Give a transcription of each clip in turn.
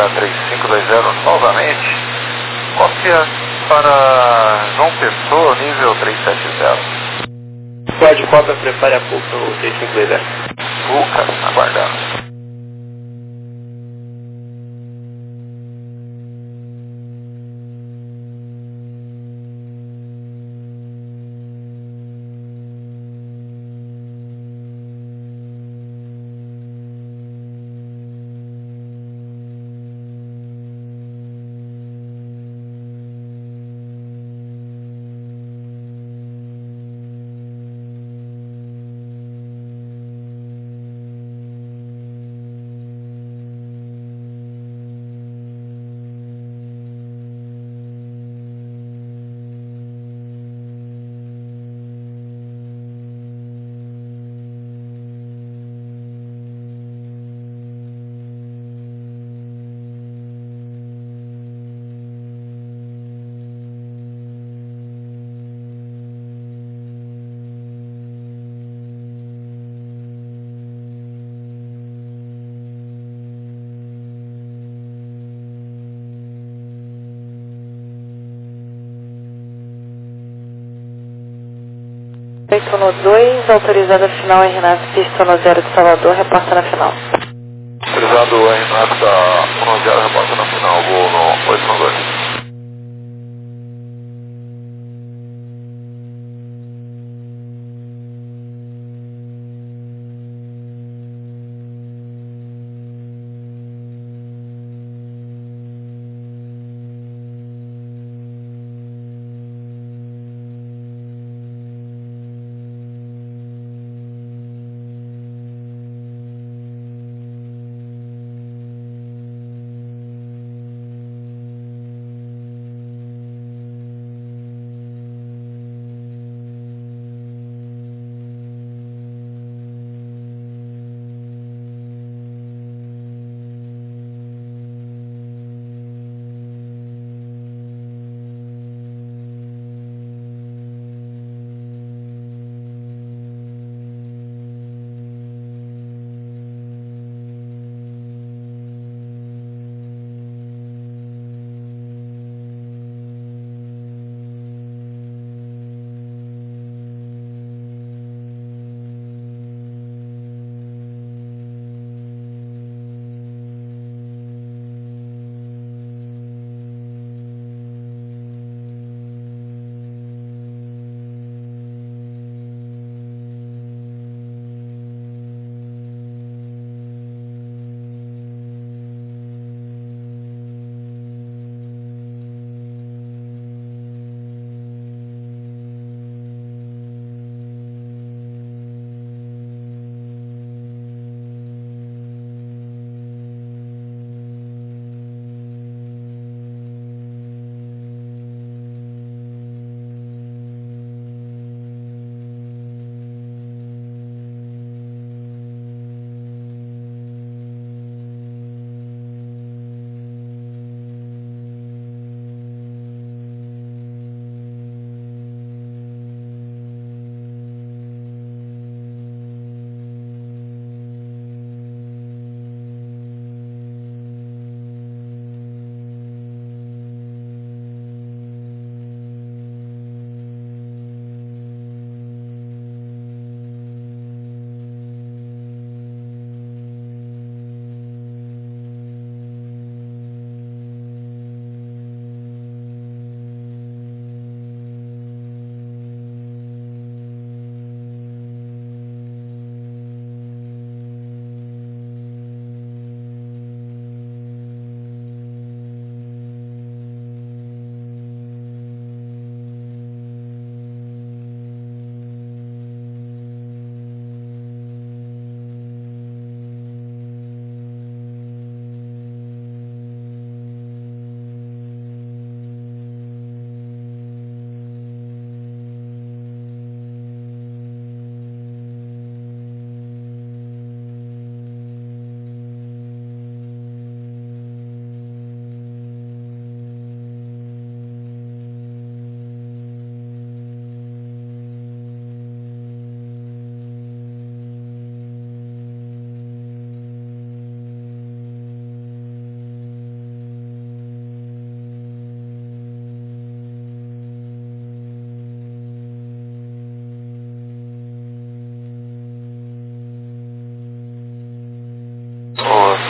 3520 novamente. Cópia para João Pessoa, nível 370. Pode cópia, prepare a pouco no 3520. Fuca, aguardando. Feito no 2, autorizada final Renato, pista no 0 de Salvador, reporta na final. Autorizado Renato da 10, reporta na final, vou no 892.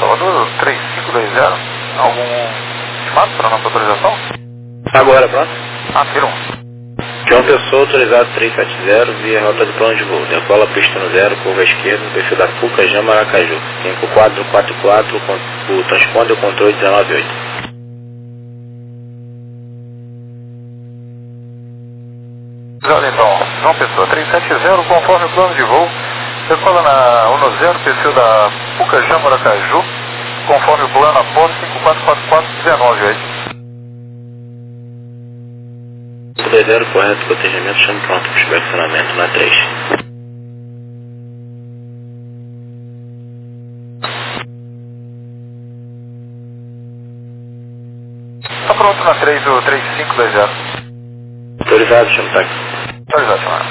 Salvador, 3520. Algum estimado para nossa autorização? Agora, pronto. Afirma. João Pessoa, autorizado 370, via rota do plano de voo. Decola pista no 0, curva esquerda, no perfil da Fuca, Jama, Aracaju. 5444, o transponder controle 198. Então, João Pessoa, 370, conforme o plano de voo, decola na 10, perfil da Fuca, Jama, Aracaju, conforme o plano após 5444-198. 20, correto, protegimento, chamo pronto, para acionamento na 3. Está pronto na 3, o 3520. Autorizado, chamo táxi. Autorizado, chamar.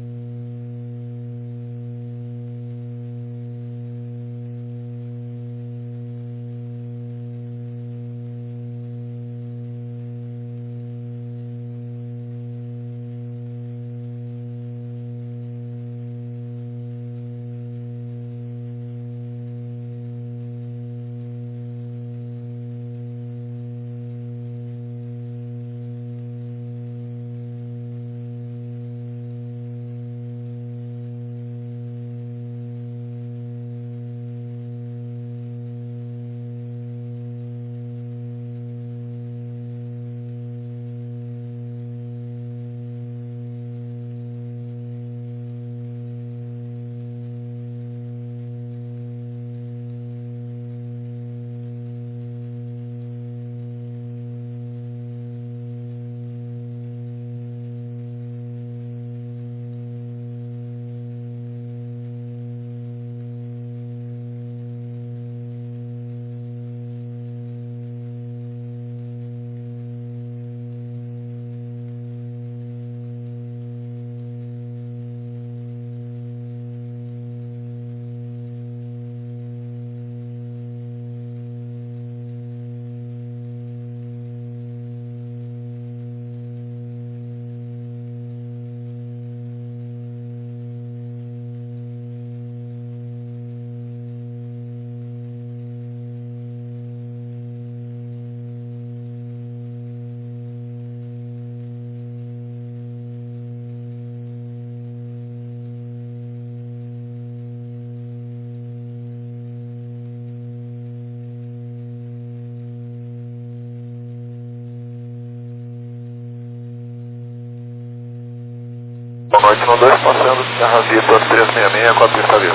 Boa noite no 2, passando Serra Vitor 366 com a pista livre.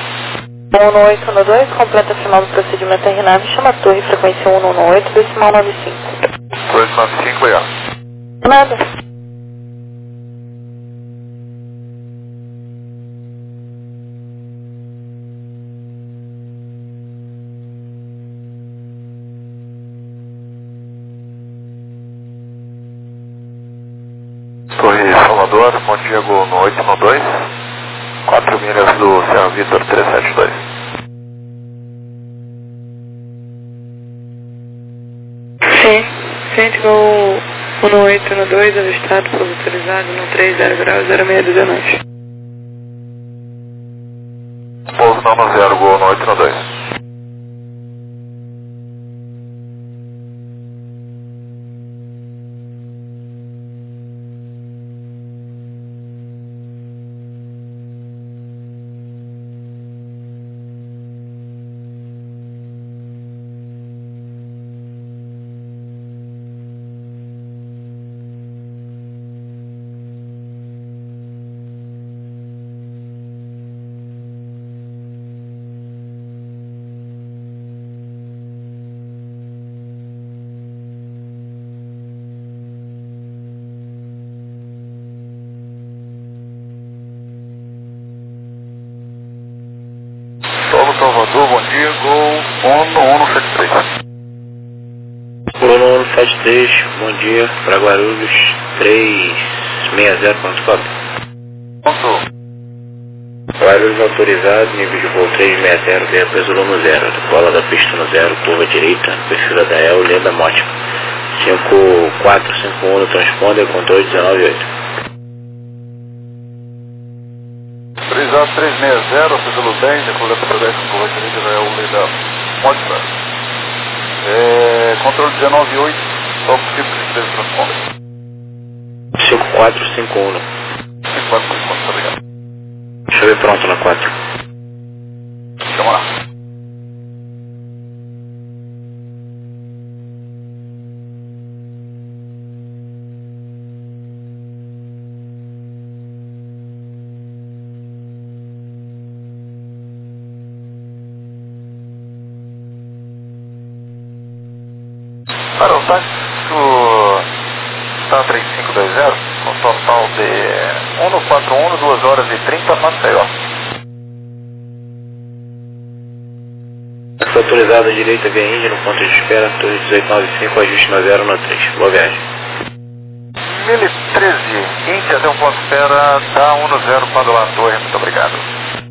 118 no 2, completa final do procedimento RNAV, chama a torre, frequência 118, decimal 95. 295, obrigado. Nada. Torre Salvador, Bom Diego no 8 no 2, 4 milhas do Serra Vitor 372. Sim, ciente o 118 no 2, avistado, pouso autorizado no 30 graus, 0619. Pouso não no 0, Gol no 8 no 2. Solo Salvador, Bom dia, Gol 173. 173, bom dia, para Guarulhos 360, quanto cobra? Ponto. Guarulhos autorizado, nível de voo 360, via peso no 0, decola da pista no 0, curva direita, perfil da El, Lenda Mótica. 5451 no transponder, controle 198. Autorizado 360, peso bem, decola da pista curva direita da El, Lenda Mótica. controle 19.8, qual o possível de transponder? 5451. 5451, muito obrigado. Deixa eu ver pronto na 4. Vamos lá. Para o táxi, está 3520, com total de 141, 2 horas e 30, Maceió. Está autorizado à direita via Índia no ponto de espera, torre 1895, ajuste na 0 na 3. Boa viagem. 1013, Índia até um ponto de espera, dá 10 para lá, torre, muito obrigado.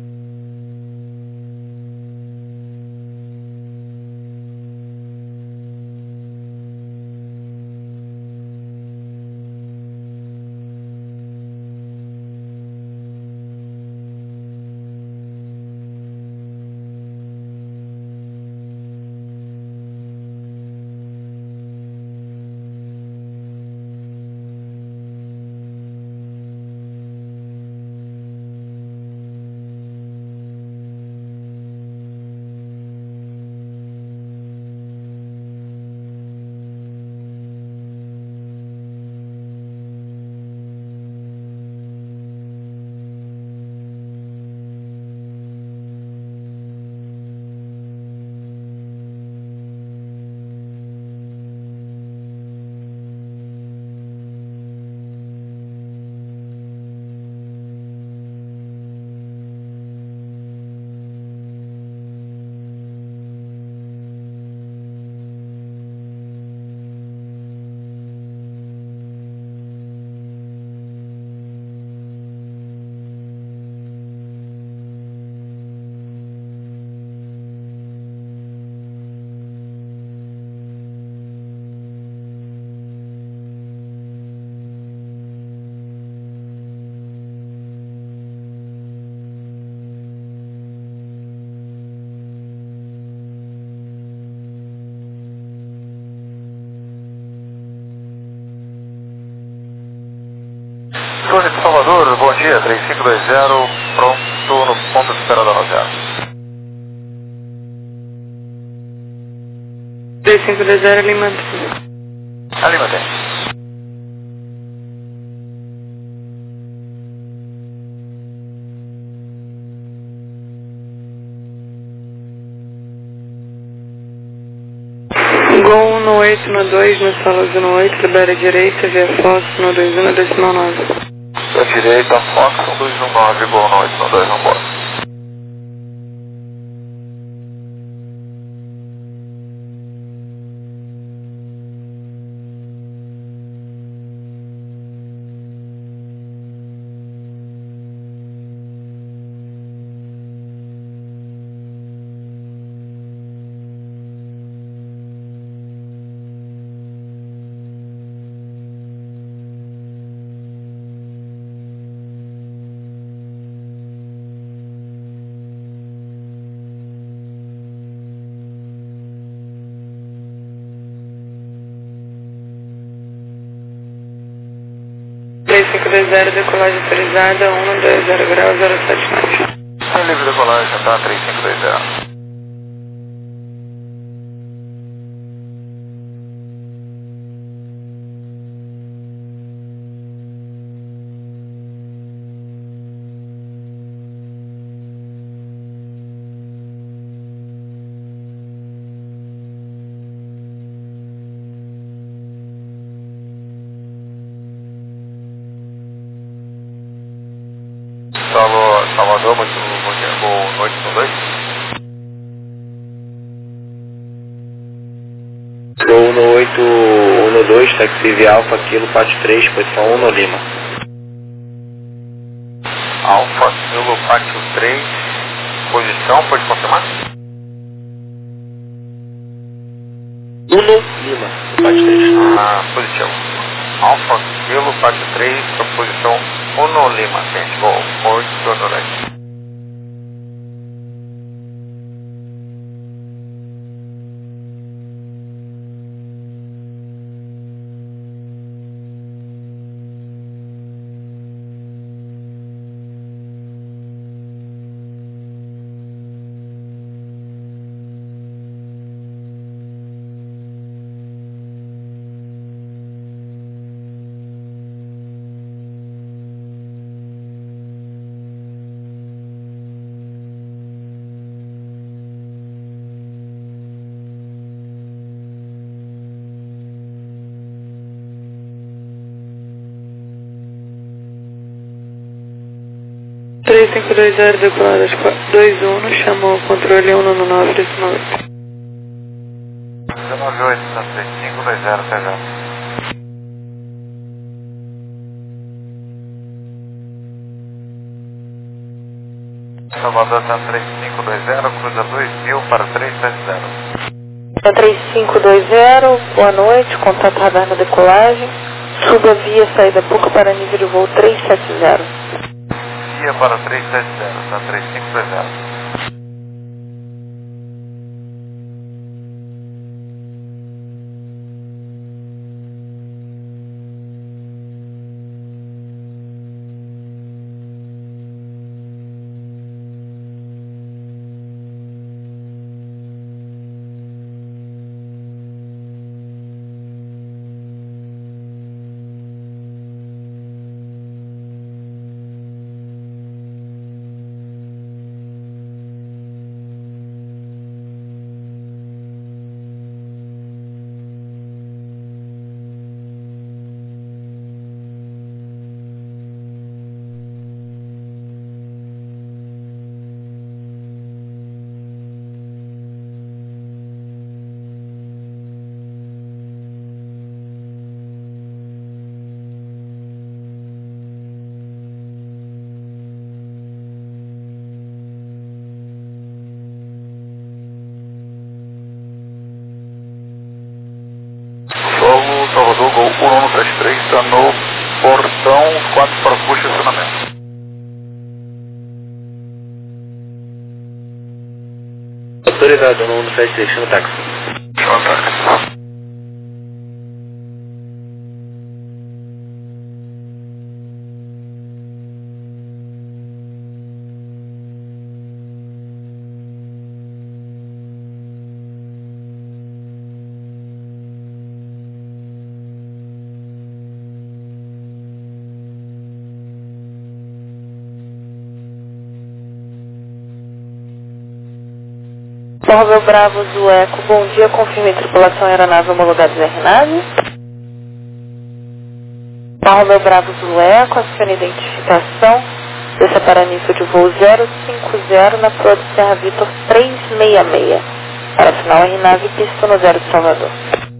Torre de Salvador, bom dia, 3520, pronto no ponto de espera da Rosé. 3520 Lima. Ali mantém. Gol no 8, no 2, no sala no 8, libera direita, via Fox, no 21, decimal 9. Da direita, Fox, 219, gol no 8, no 2, vambora. Decolagem autorizada, 120 graus, 079. Sem livre decolagem, tá? 3520. Salvador, muito bom dia, boa noite, no 2. Gol no 8, 1-2, táxi via Alfa, Kilo 43, posição 1 no Lima. Alfa, Kilo, Pátio 3, posição, pode confirmar? 1 no Lima, Pátio 3. Ah, positivo. Alfa, Kilo, Pátio 3, posição 1 no Lima, gente, gol, 8 no 2. 3520 decoladas 21, chamou o controle 199 decimal 8. 198, 3520, até já. Salvador, 3520, cruza 2000 para 370. 3520, boa noite, contato radar na decolagem, suba via saída Puca para nível de voo 370. Via para 370, tá 3520. Salvador, Gol 1133, está no portão 4 para puxa e estacionamento. Autorizado no 173, no táxi. Chama táxi. Salve Bravo do Eco, bom dia, confirme tripulação aeronave homologada de RNAV. Salve Bravo do Eco, acione identificação, desça para nível de voo 050 na proa de Serra Vitor 366, para final RNAV pista no 0 de Salvador.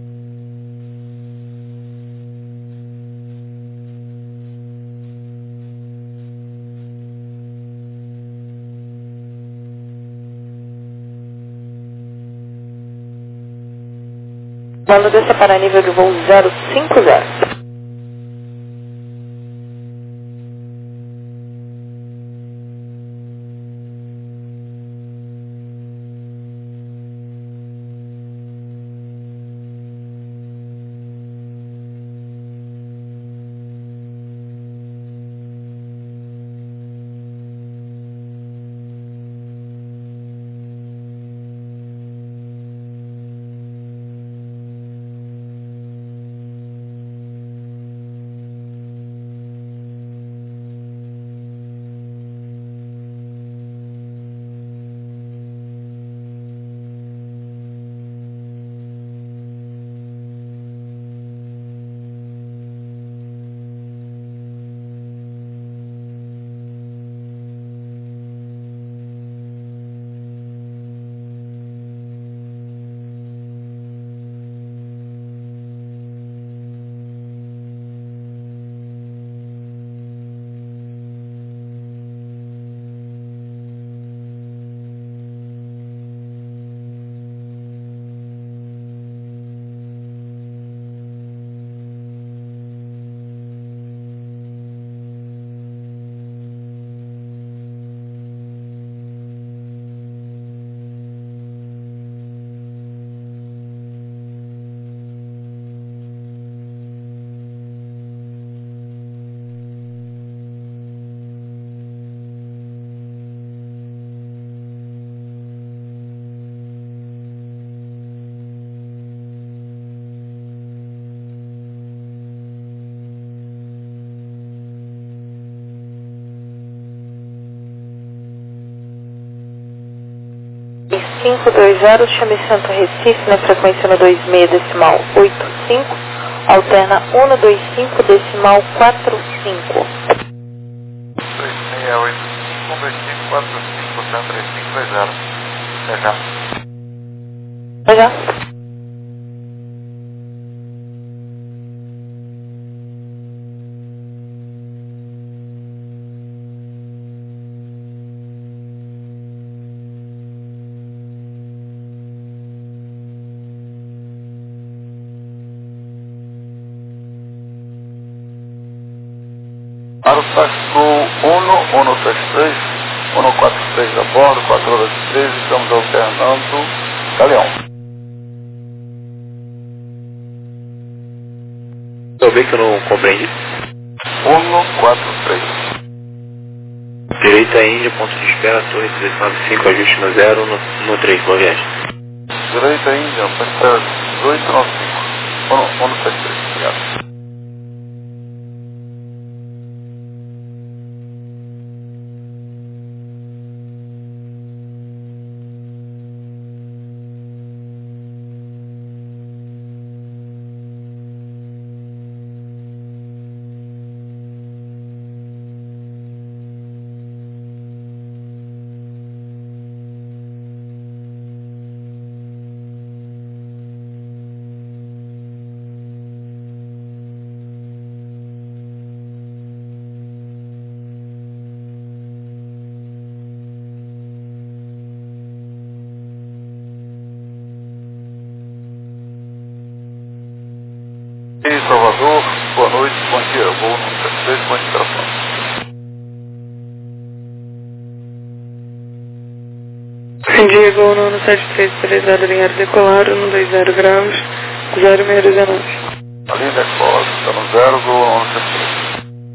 Mando desça para nível de voo 050. E 520, chame Santo Recife na frequência no 26 decimal 85, alterna 125 decimal 45. 2685. combustível 45% 3520. Até já. Até já. Aerotáxico 163, 143 a bordo, 4 horas e 13, estamos alternando Galeão. Eu vi que eu não compreendi. 143. Direita Índia, ponto de espera, torre 395, ajuste no 0, no 3, boa viagem. Direita Índia, para 1895. 173, obrigado. E Salvador, boa noite, bom dia, voo no 76, boa interação. Bom dia, gol 973, autorizado alinhado decolar, 120 graus, 0619. Ali da escola, está no 0, voo 973.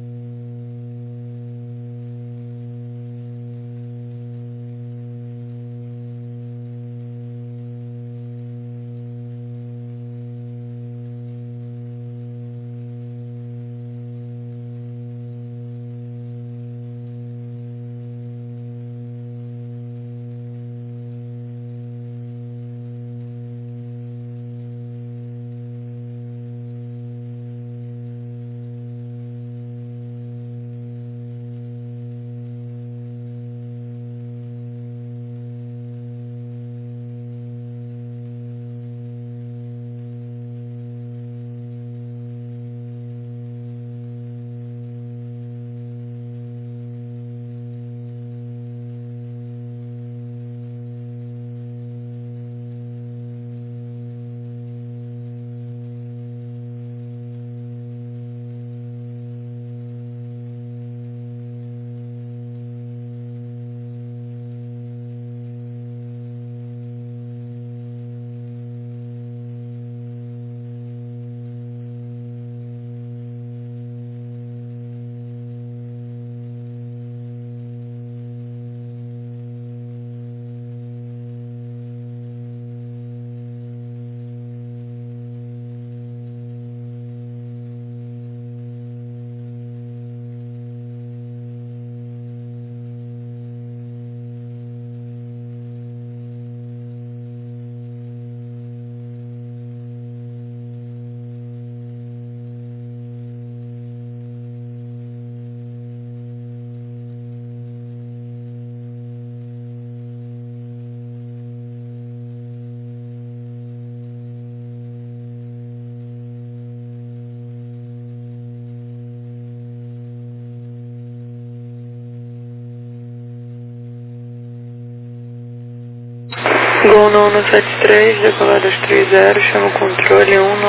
Gol 973, decolado às 30, chama o controle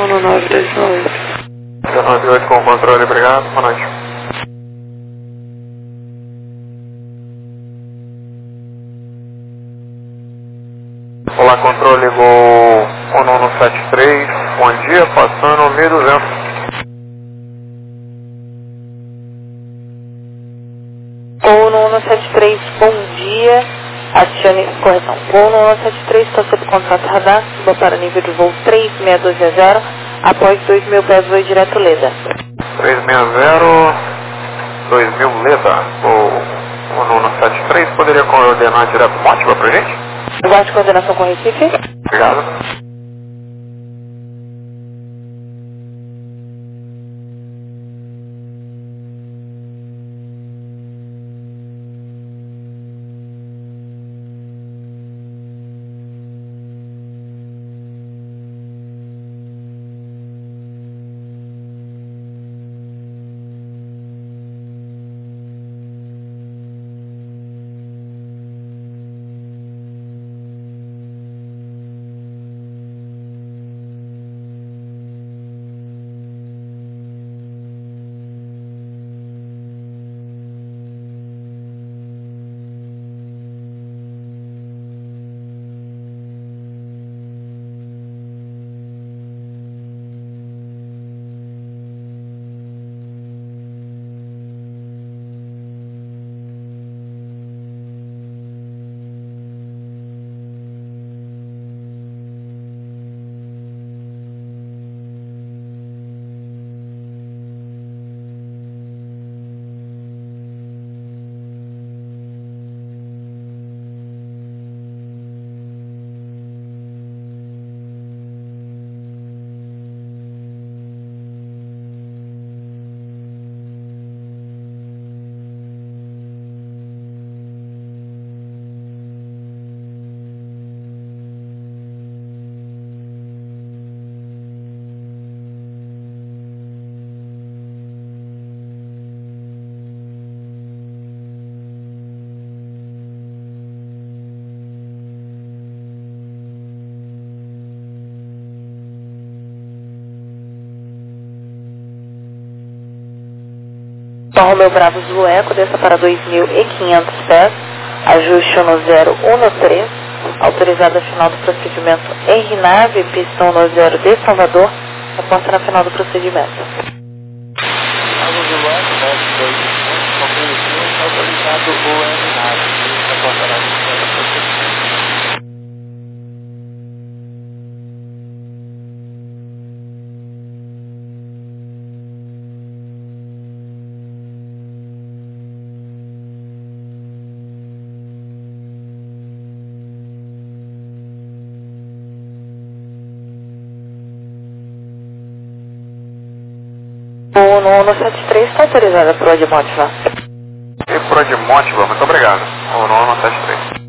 199298. 98 com o controle, obrigado, boa noite. Olá, controle Gol 1973, bom dia, passando 1200. Gol 973, bom dia. Adicione correção. Gol 973, está sob contrato radar, suba para nível de voo 3620, após 2000 pés, voe direto Leda. 360, 2000 Leda, o 973, poderia coordenar direto Mótiva pra gente? Aguarde coordenação com Recife. Obrigado. Tom Romeu Bravo Zulu Eco, desça para 2.500 pés, ajuste no 013, autorizada final do procedimento em nave, pista 10 de Salvador, reporta na final do procedimento. Bravo Zulu Eco, desce 2.500, autorizado o em nave, reporta na final do procedimento. O 973 está autorizada para o Admótiva. E por Admótiva, muito obrigado. O 973.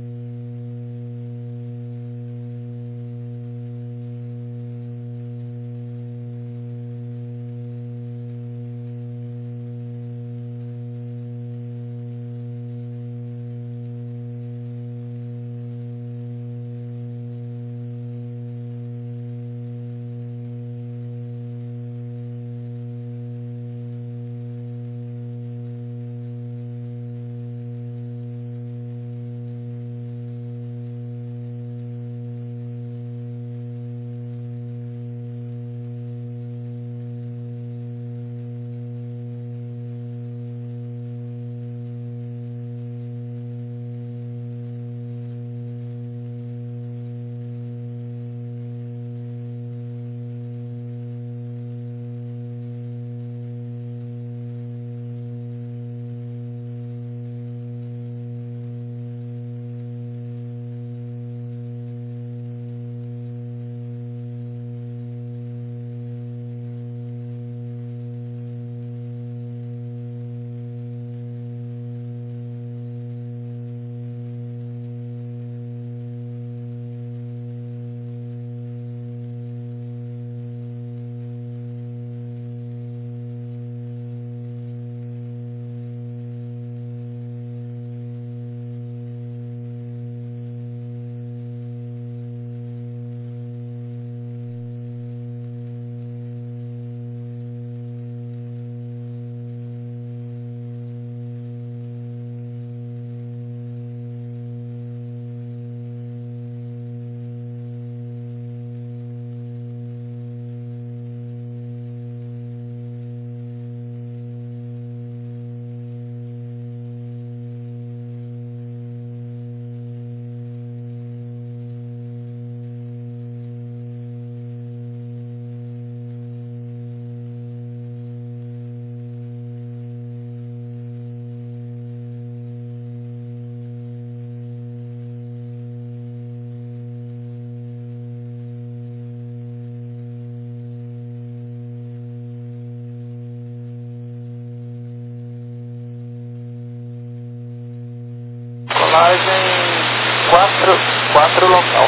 Colagem 4 local.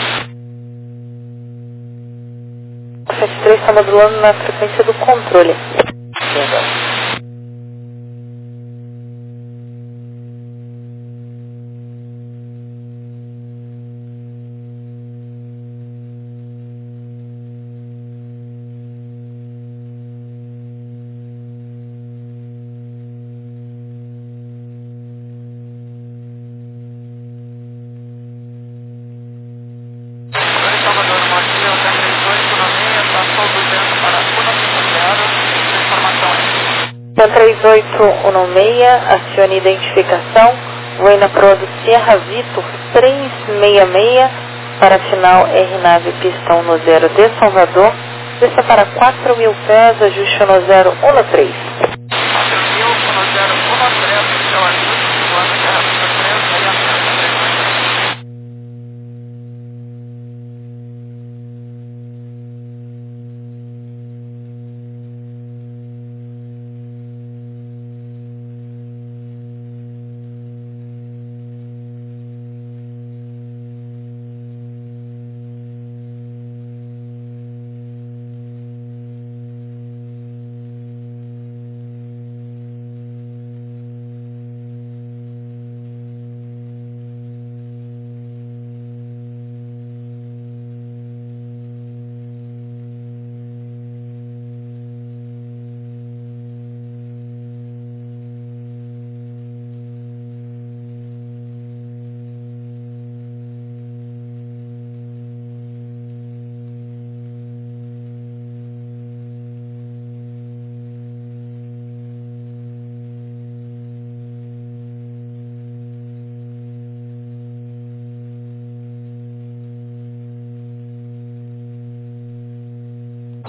73 está modulando na frequência do controle. Verdade. Então 3816, acione identificação, Buena Prodo Sierra Vitor 366, para final RNAV pista 10 de Salvador, desça para 4.000 pés, ajuste no 013. 4.000, no 013, então ajuste, voando Serra Vitor 366.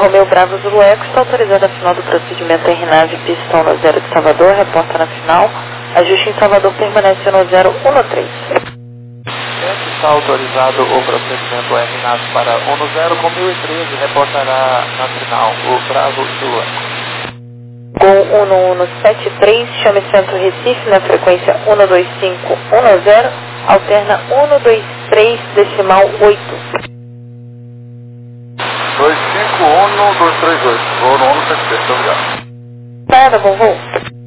Romeu Bravo Zulu Eco está autorizado a final do procedimento RNAV pistão no 0 de Salvador, reporta na final. Ajuste em Salvador permanece no 013. Está autorizado o procedimento RNAV para 10 com 1013, reportará na final o Bravo Zulu Eco. Com 1173, chame Centro Recife na frequência 12510, alterna 123 decimal 8. 251238, vou no 173, obrigado. Nada, bom voo.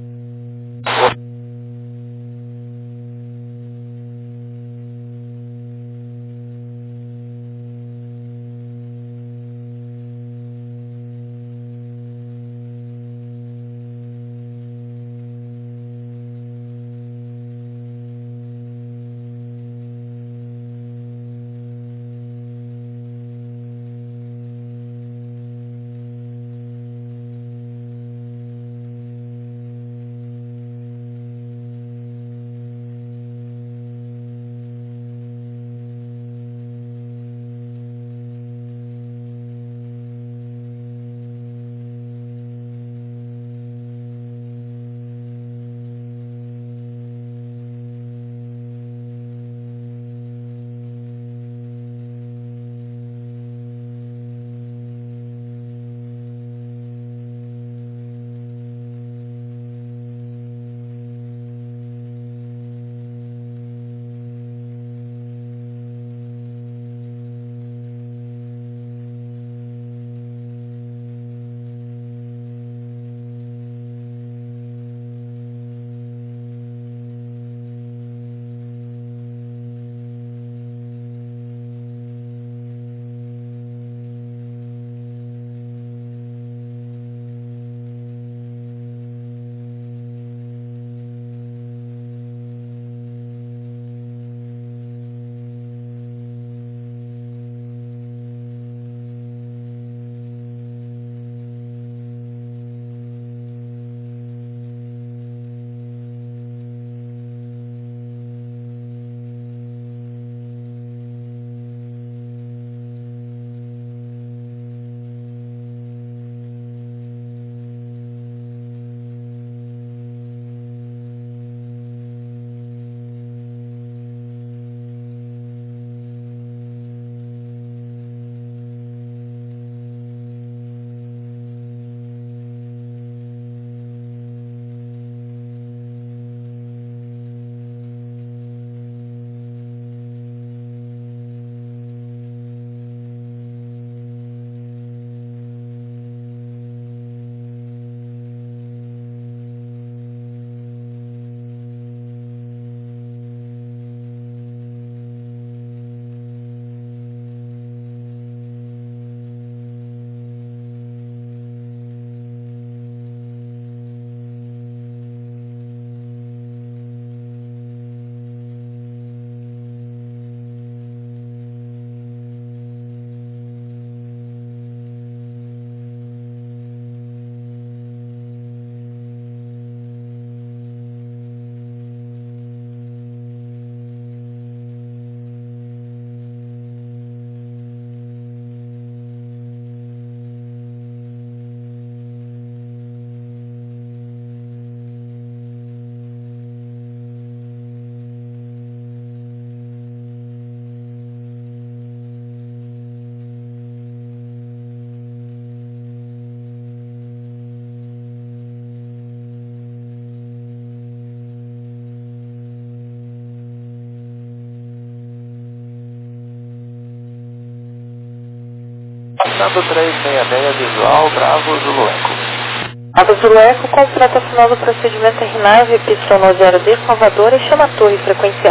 Passando 366 visual, Bravo Zulu Eco. Bravo Zulu Eco completa a final do procedimento RNAV pistão no 0 de Salvador e chama a torre frequência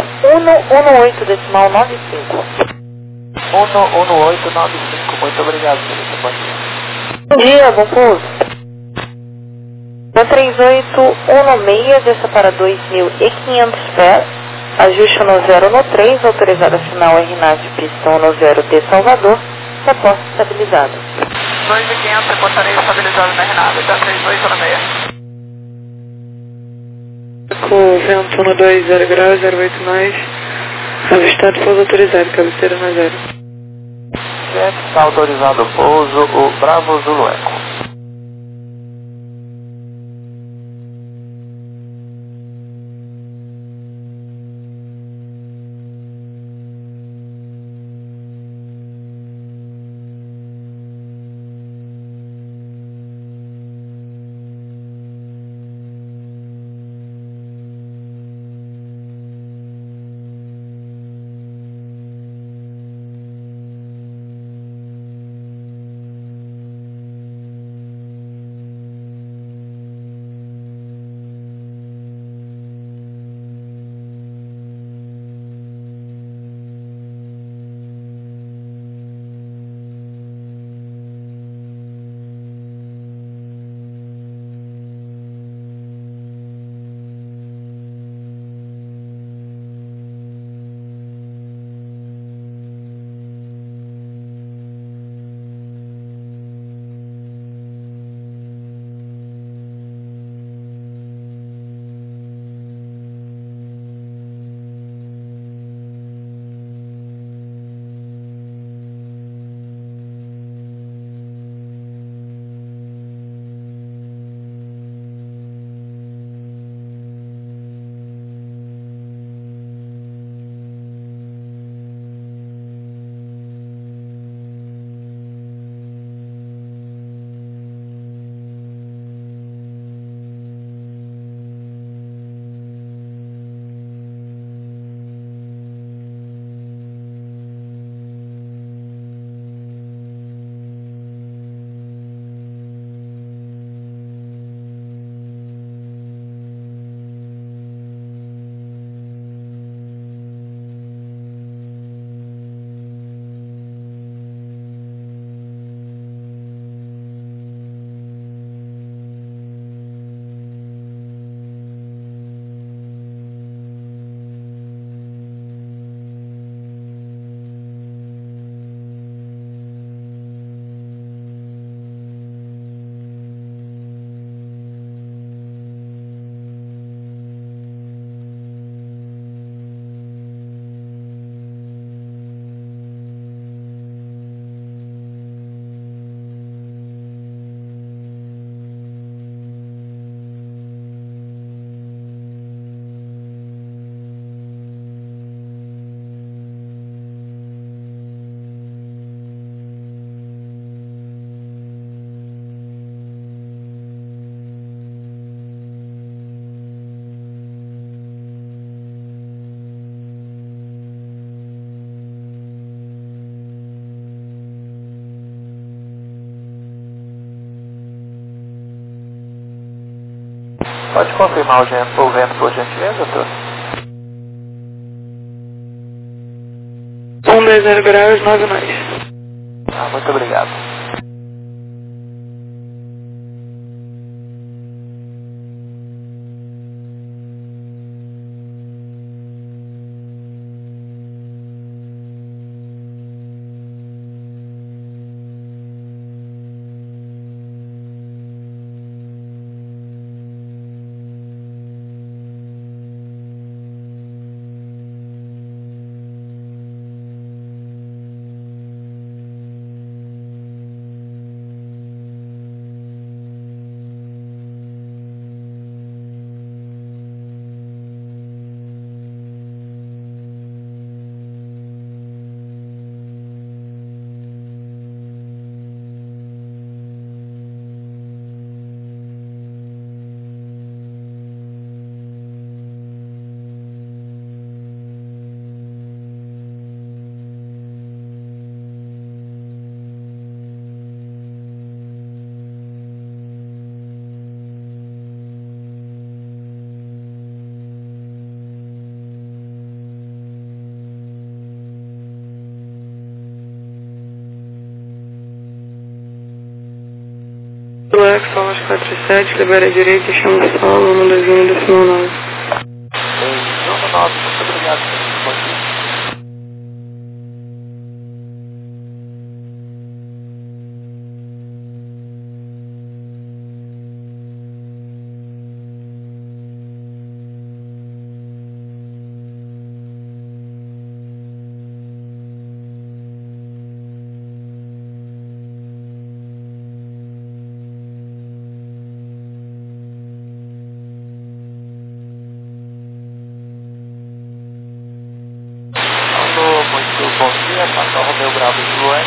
118 decimal 95. 11895, muito obrigado, senhorita. Bom dia. Bom dia, bom pouso. 3816, desça para 2.500 pés, ajuste no 0 no 3, autorizada final RNAV pistão no 0 de Salvador, reporte estabilizado. 2.500, reportarei estabilizado na RNAV, tá 3816. Com vento no 20 graus, 08 mais, avistado pouso autorizado, cabeceira na 0. Jet, está autorizado o pouso, o Bravo Zulu Eco. Pode confirmar o vento, por gentileza, doutor? 120 graus, 9 nós. Muito obrigado. Black, Solas 47, libera a direita, chama o solo, 121, decimal 9. Zona 9, muito obrigado pelo respondido.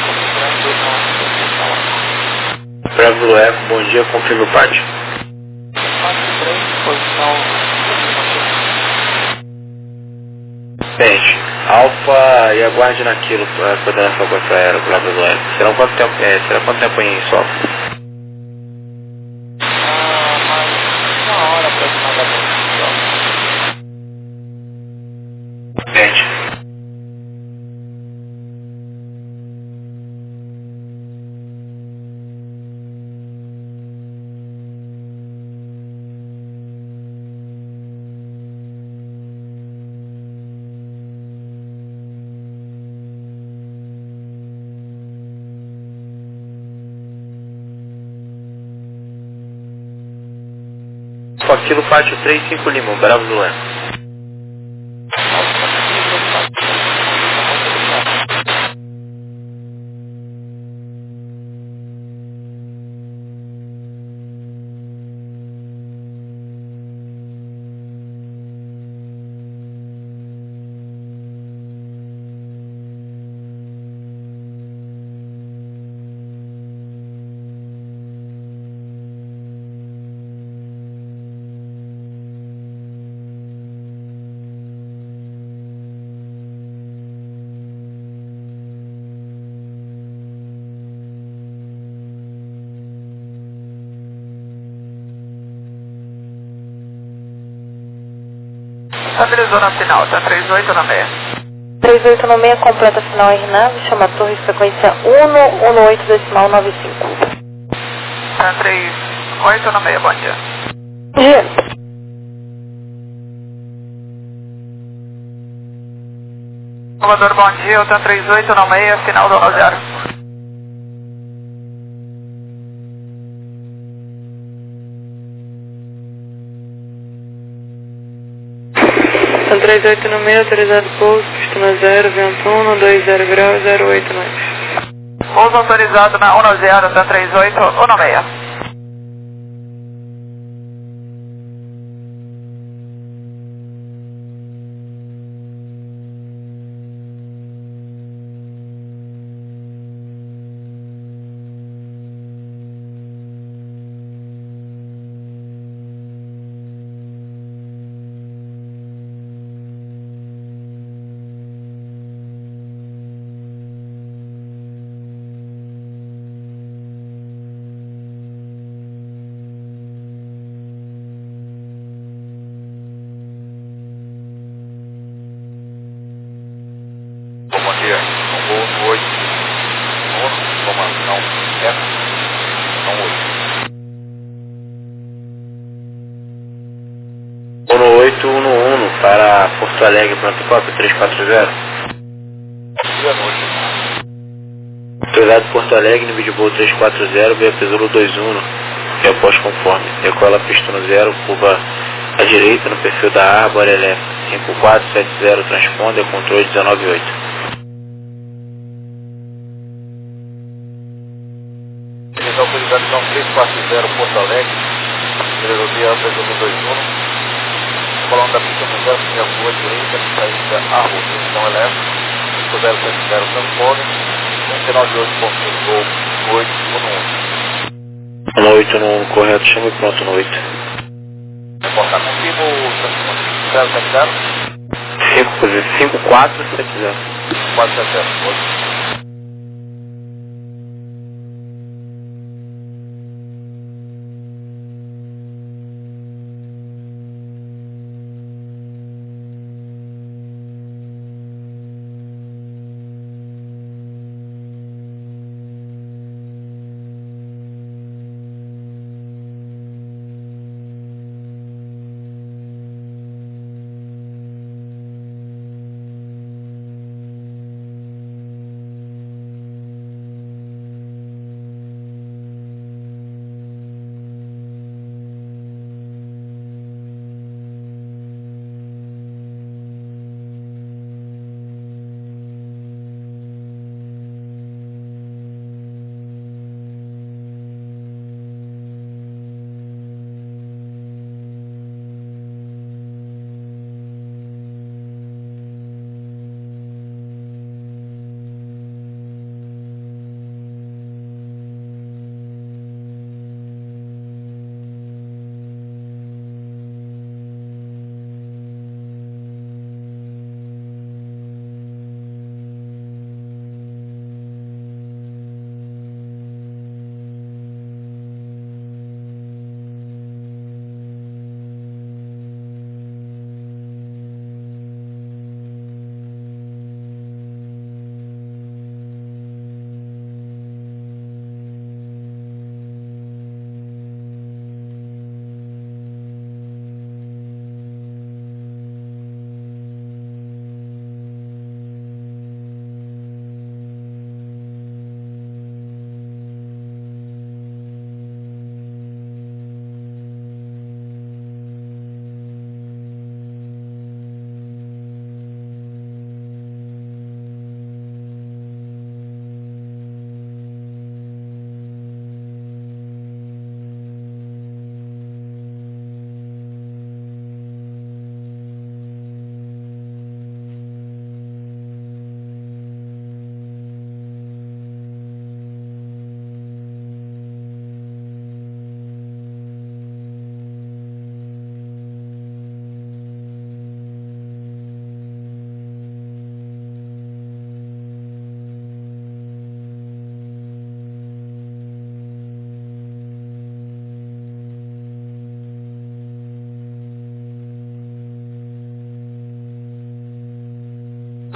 Bravo Eco, bom dia, confirme o pátio. Pente, Alfa e aguarde naquilo para coordenação com essa aérea, Bravo Eco. Será quanto tempo em solo? Mais uma hora aproximadamente. Pente. Aquilo pátio 35 Lima, Bravo do Leme. Estabilizou na final, tá 38 na meia. 3896, completa final RNAV, chama a torre frequência 118.95. Tá 38 na meia, bom dia. Dia. Salvador, bom dia, tá 38 na meia, final do 10. São 3896, autorizado pouso, pista na 0, vento 1, 20 graus, 08 noite. Pouso autorizado na 10, tá 38 na meia. Bom dia, voo no 8, comando F, não 8. Ono 811 para Porto Alegre, pronto cópia 340. Boa noite. Autorizado Porto Alegre, nível de voo 340, via Pesouro 21, que é o pós-conforme. Decola pista no 0, curva à direita no perfil da Árbor Elé. 5470, transponder, controle 198. Então, autorização 340 Porto Alegre, Aerovia Pesouro 21. Falando da pista no 0, minha rua direita, saída Árbor, direção elétrica, 5070 transponder, 198 pontos, voo 811. 181 correto, chama e pronto no 8. Reportar contigo, transponder 070. 5470. 470.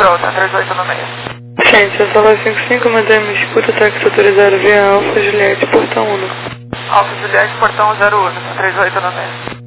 Control, 3896. Ciência, sala 55, mantemos escuta, táxi autorizado via Alfa Juliette, portão 1. Alfa Juliette, portão 01, 3896.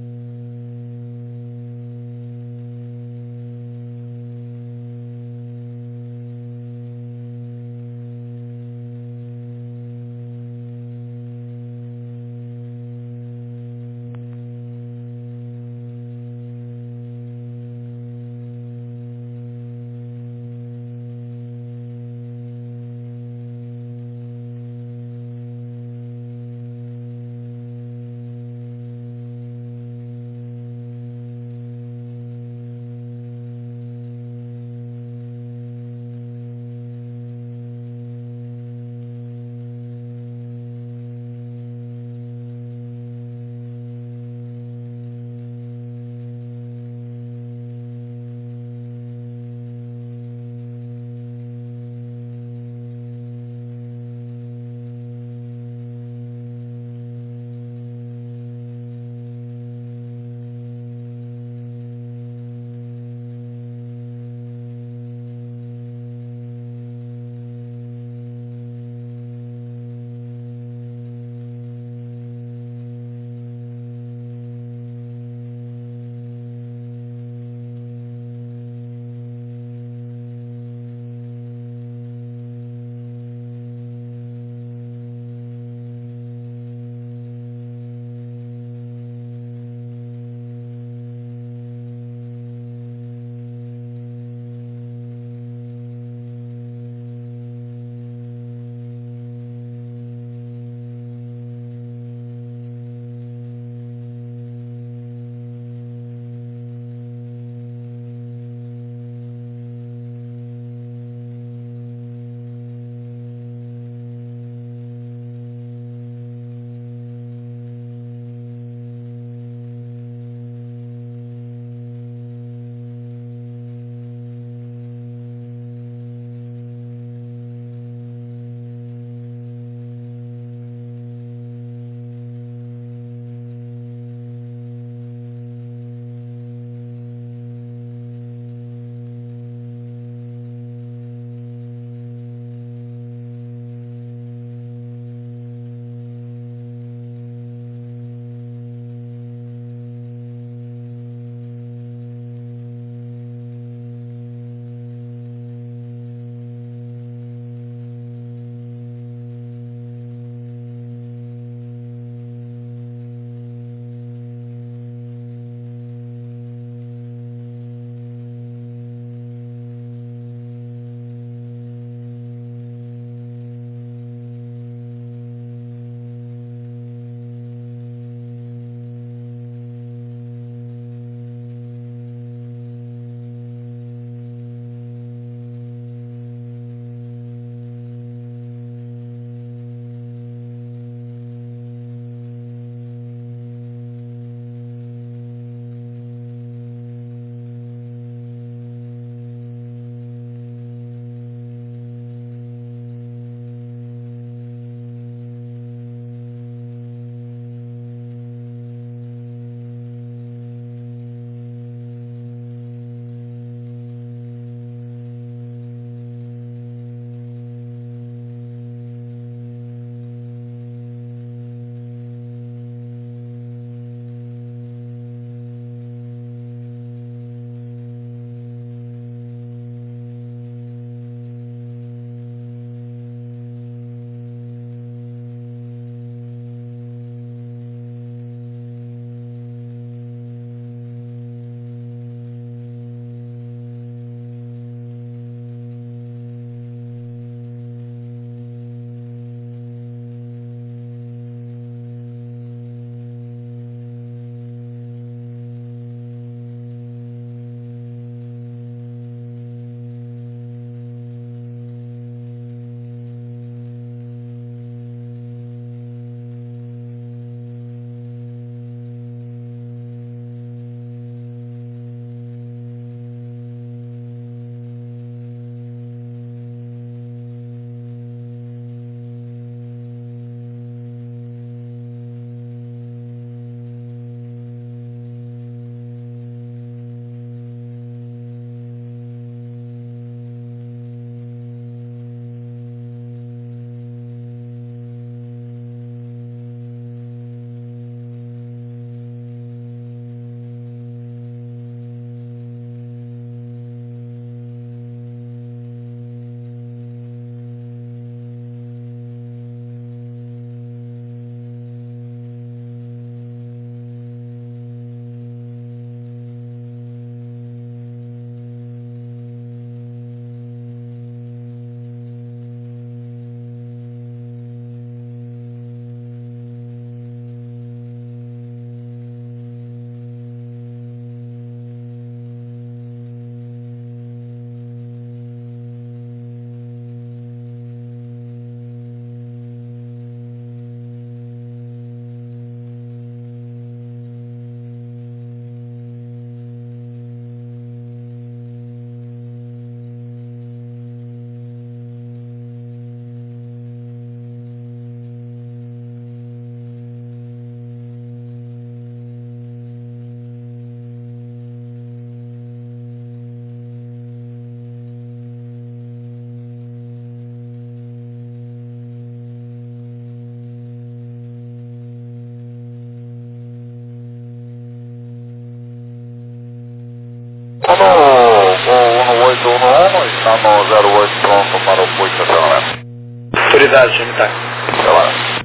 811, está no 08 pronto para o Poito Estação Leste. Autoridade, time tá. Até lá.